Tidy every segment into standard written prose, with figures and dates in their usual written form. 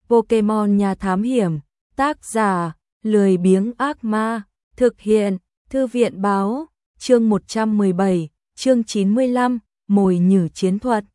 Pokemon Nhà Thám Hiểm, tác giả, lười biếng ác ma, thực hiện, Thư viện báo, chương 117, chương 95, mồi nhử chiến thuật.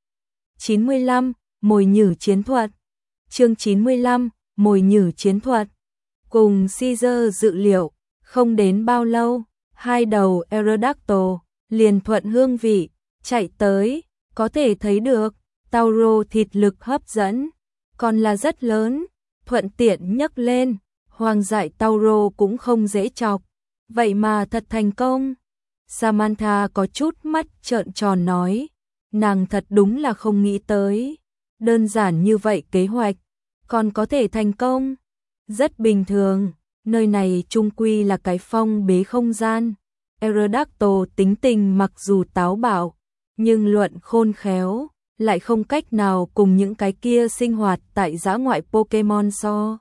95, mồi nhử chiến thuật. Chương 95, mồi nhử chiến thuật. Cùng Caesar dự liệu, không đến bao lâu, hai đầu Aerodactyl liền thuận hương vị, chạy tới, có thể thấy được, Tauro thịt lực hấp dẫn, còn là rất lớn, thuận tiện nhấc lên, hoang dại Tauro cũng không dễ chọc, vậy mà thật thành công. Samantha có chút mắt trợn tròn nói, nàng thật đúng là không nghĩ tới, đơn giản như vậy kế hoạch, còn có thể thành công. Rất bình thường, nơi này chung quy là cái phong bế không gian. Aerodactyl tính tình mặc dù táo bạo, nhưng luận khôn khéo, lại không cách nào cùng những cái kia sinh hoạt tại dã ngoại Pokemon so.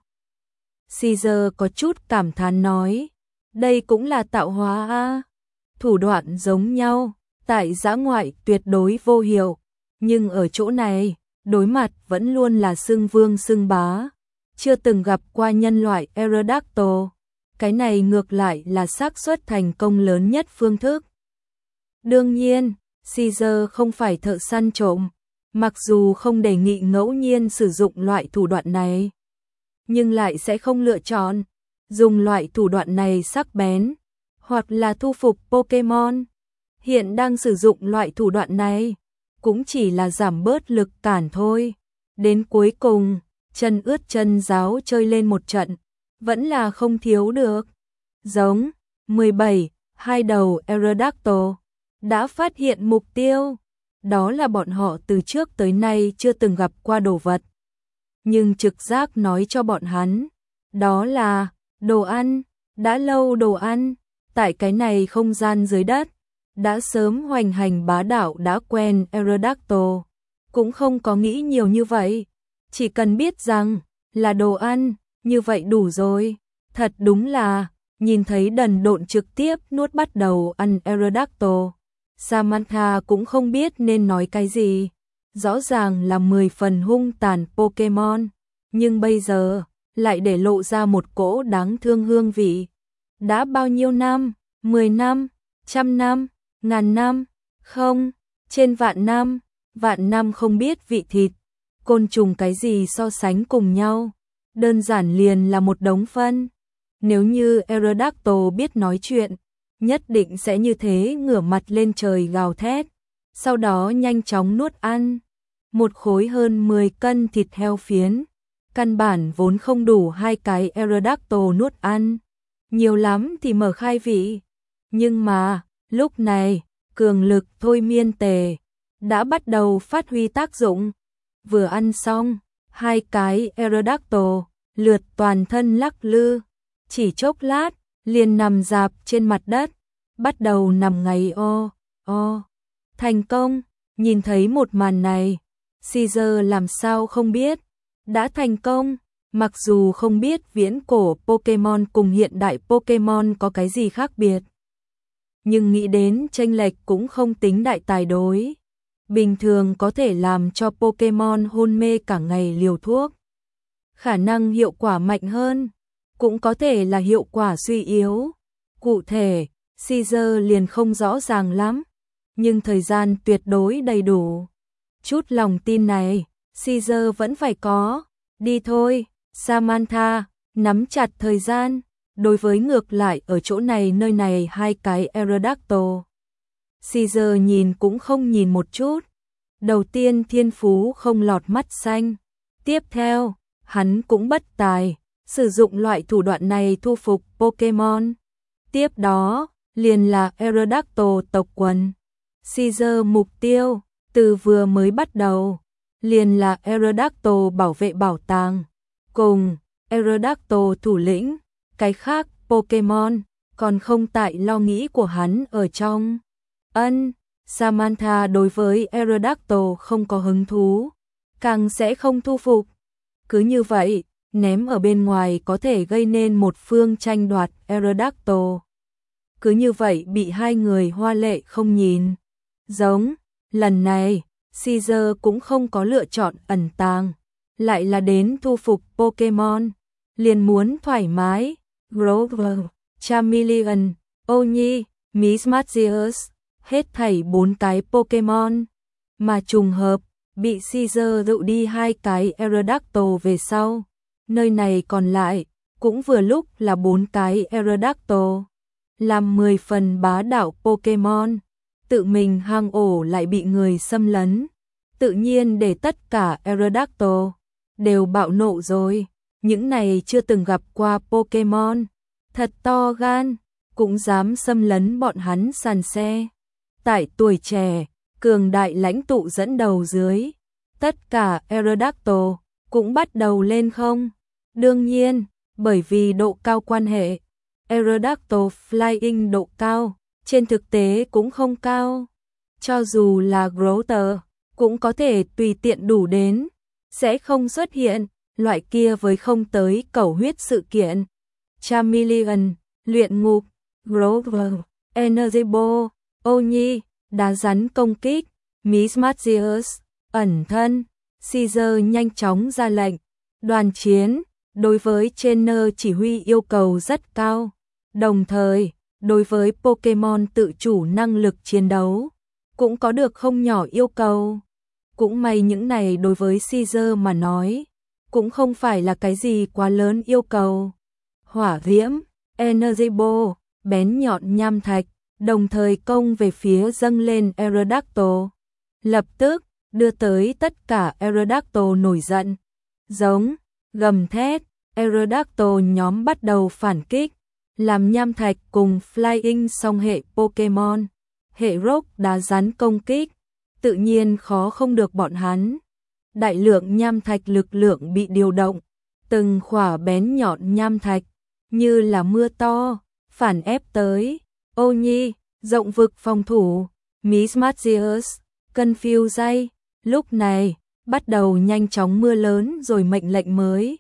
Caesar có chút cảm thán nói, đây cũng là tạo hóa a, thủ đoạn giống nhau, tại dã ngoại tuyệt đối vô hiệu, nhưng ở chỗ này, đối mặt vẫn luôn là xưng vương xưng bá, chưa từng gặp qua nhân loại Aerodactyl, cái này ngược lại là xác suất thành công lớn nhất phương thức. Đương nhiên, Caesar không phải thợ săn trộm, mặc dù không đề nghị ngẫu nhiên sử dụng loại thủ đoạn này, nhưng lại sẽ không lựa chọn dùng loại thủ đoạn này sắc bén, hoặc là thu phục Pokemon. Hiện đang sử dụng loại thủ đoạn này, cũng chỉ là giảm bớt lực cản thôi. Đến cuối cùng, chân ướt chân ráo chơi lên một trận, vẫn là không thiếu được. Giống 17, hai đầu Aerodactyl đã phát hiện mục tiêu, đó là bọn họ từ trước tới nay chưa từng gặp qua đồ vật. Nhưng trực giác nói cho bọn hắn, đó là đồ ăn, đã lâu đồ ăn, tại cái này không gian dưới đất, đã sớm hoành hành bá đạo đã quen Aerodactyl, cũng không có nghĩ nhiều như vậy, chỉ cần biết rằng là đồ ăn, như vậy đủ rồi. Thật đúng là, nhìn thấy đần độn trực tiếp nuốt bắt đầu ăn Aerodactyl, Samantha cũng không biết nên nói cái gì. Rõ ràng là 10 phần hung tàn Pokemon, nhưng bây giờ lại để lộ ra một cỗ đáng thương hương vị. Đã bao nhiêu năm, 10 năm, 100 năm, 1000 năm, không, trên vạn năm không biết vị thịt, côn trùng cái gì so sánh cùng nhau, đơn giản liền là một đống phân. Nếu như Aerodactyl biết nói chuyện, nhất định sẽ như thế ngửa mặt lên trời gào thét, sau đó nhanh chóng nuốt ăn. Một khối hơn 10 cân thịt heo phiến, căn bản vốn không đủ hai cái Aerodactyl nuốt ăn, nhiều lắm thì mở khai vị. Nhưng mà, lúc này, cường lực thôi miên tề đã bắt đầu phát huy tác dụng. Vừa ăn xong, hai cái Aerodactyl lượt toàn thân lắc lư, chỉ chốc lát, liền nằm rạp trên mặt đất, bắt đầu nằm ngáy o. Thành công, nhìn thấy một màn này, Caesar làm sao không biết, đã thành công, mặc dù không biết viễn cổ Pokemon cùng hiện đại Pokemon có cái gì khác biệt. Nhưng nghĩ đến chênh lệch cũng không tính đại tài đối. Bình thường có thể làm cho Pokemon hôn mê cả ngày liều thuốc. Khả năng hiệu quả mạnh hơn, cũng có thể là hiệu quả suy yếu. Cụ thể, Caesar liền không rõ ràng lắm, nhưng thời gian tuyệt đối đầy đủ. Chút lòng tin này, Caesar vẫn phải có. Đi thôi, Samantha, nắm chặt thời gian. Đối với ngược lại ở chỗ này nơi này hai cái Aerodactyl, Caesar nhìn cũng không nhìn một chút. Đầu tiên thiên phú không lọt mắt xanh. Tiếp theo, hắn cũng bất tài, sử dụng loại thủ đoạn này thu phục Pokemon. Tiếp đó, liền là Aerodactyl tộc quần. Caesar mục tiêu, từ vừa mới bắt đầu, liền là Aerodactyl bảo vệ bảo tàng, cùng Aerodactyl thủ lĩnh, cái khác Pokemon, còn không tại lo nghĩ của hắn ở trong. Samantha đối với Aerodactyl không có hứng thú, càng sẽ không thu phục. Cứ như vậy, ném ở bên ngoài có thể gây nên một phương tranh đoạt Aerodactyl. Cứ như vậy bị hai người hoa lệ không nhìn. Giống, lần này, Caesar cũng không có lựa chọn ẩn tàng, lại là đến thu phục Pokemon, liền muốn thoải mái. Grover, Charmeleon, Onyi, Mismagius, hết thảy 4 cái Pokemon, mà trùng hợp bị Caesar dụ đi 2 cái Aerodactyl về sau, nơi này còn lại cũng vừa lúc là 4 cái Aerodactyl, làm 10 phần bá đạo Pokemon, tự mình hang ổ lại bị người xâm lấn, tự nhiên để tất cả Aerodactyl đều bạo nộ rồi. Những này chưa từng gặp qua Pokemon, thật to gan, cũng dám xâm lấn bọn hắn sàn xe. Tại tuổi trẻ, cường đại lãnh tụ dẫn đầu dưới, tất cả Aerodactyl cũng bắt đầu lên không. Đương nhiên, bởi vì độ cao quan hệ, Aerodactyl Flying độ cao, trên thực tế cũng không cao. Cho dù là Grotter, cũng có thể tùy tiện đủ đến, sẽ không xuất hiện loại kia với không tới cầu huyết sự kiện. Charmeleon, luyện ngục, Grover, Energy Ball, Onyi, đá rắn công kích, Mismagius, ẩn thân, Caesar nhanh chóng ra lệnh. Đoàn chiến, đối với trainer chỉ huy yêu cầu rất cao, đồng thời, đối với Pokemon tự chủ năng lực chiến đấu, cũng có được không nhỏ yêu cầu. Cũng may những này đối với Caesar mà nói, cũng không phải là cái gì quá lớn yêu cầu. Hỏa diễm, Energy Ball, bén nhọn nham thạch, đồng thời công về phía dâng lên Aerodactyl. Lập tức, đưa tới tất cả Aerodactyl nổi giận. Giống, gầm thét, Aerodactyl nhóm bắt đầu phản kích, làm nham thạch cùng Flying song hệ Pokemon, hệ Rock đá rắn công kích, tự nhiên khó không được bọn hắn. Đại lượng nham thạch lực lượng bị điều động, từng khỏa bén nhọn nham thạch, như là mưa to, phản ép tới. Onyi, rộng vực phòng thủ, Mismagius, Confuse, lúc này, bắt đầu nhanh chóng mưa lớn rồi mệnh lệnh mới.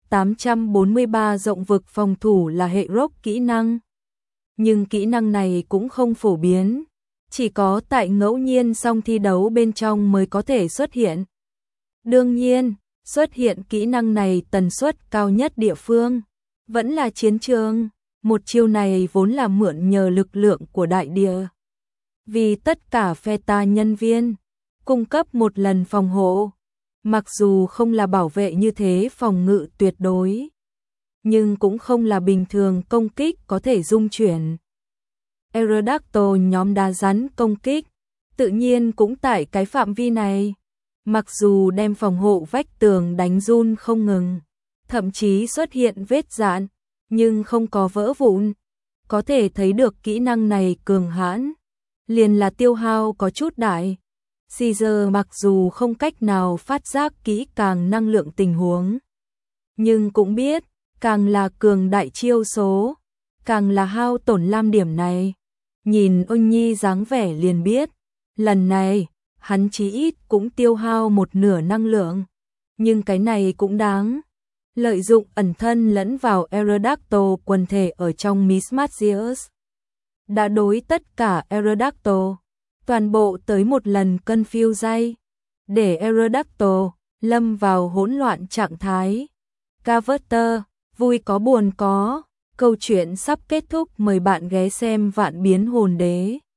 843 rộng vực phòng thủ là hệ Rock kỹ năng. Nhưng kỹ năng này cũng không phổ biến, chỉ có tại ngẫu nhiên song thi đấu bên trong mới có thể xuất hiện. Đương nhiên, xuất hiện kỹ năng này tần suất cao nhất địa phương vẫn là chiến trường. Một chiêu này vốn là mượn nhờ lực lượng của đại địa, vì tất cả Pheta nhân viên cung cấp một lần phòng hộ, mặc dù không là bảo vệ như thế phòng ngự tuyệt đối, nhưng cũng không là bình thường công kích có thể dung chuyển. Aerodactyl nhóm đá rắn công kích, tự nhiên cũng tại cái phạm vi này, mặc dù đem phòng hộ vách tường đánh run không ngừng, thậm chí xuất hiện vết rạn, nhưng không có vỡ vụn. Có thể thấy được kỹ năng này cường hãn, liền là tiêu hao có chút đại. Caesar mặc dù không cách nào phát giác kỹ càng năng lượng tình huống, nhưng cũng biết, càng là cường đại chiêu số, càng là hao tổn lam điểm này. Nhìn Onyi dáng vẻ liền biết, lần này, hắn chí ít cũng tiêu hao một nửa năng lượng, nhưng cái này cũng đáng. Lợi dụng ẩn thân lẫn vào Aerodactyl quần thể ở trong Mismagius, đã đối tất cả Aerodactyl, toàn bộ tới một lần Confuse, để Aerodactyl lâm vào hỗn loạn trạng thái. Carver, vui có buồn có, câu chuyện sắp kết thúc, mời bạn ghé xem Vạn Biến Hồn Đế.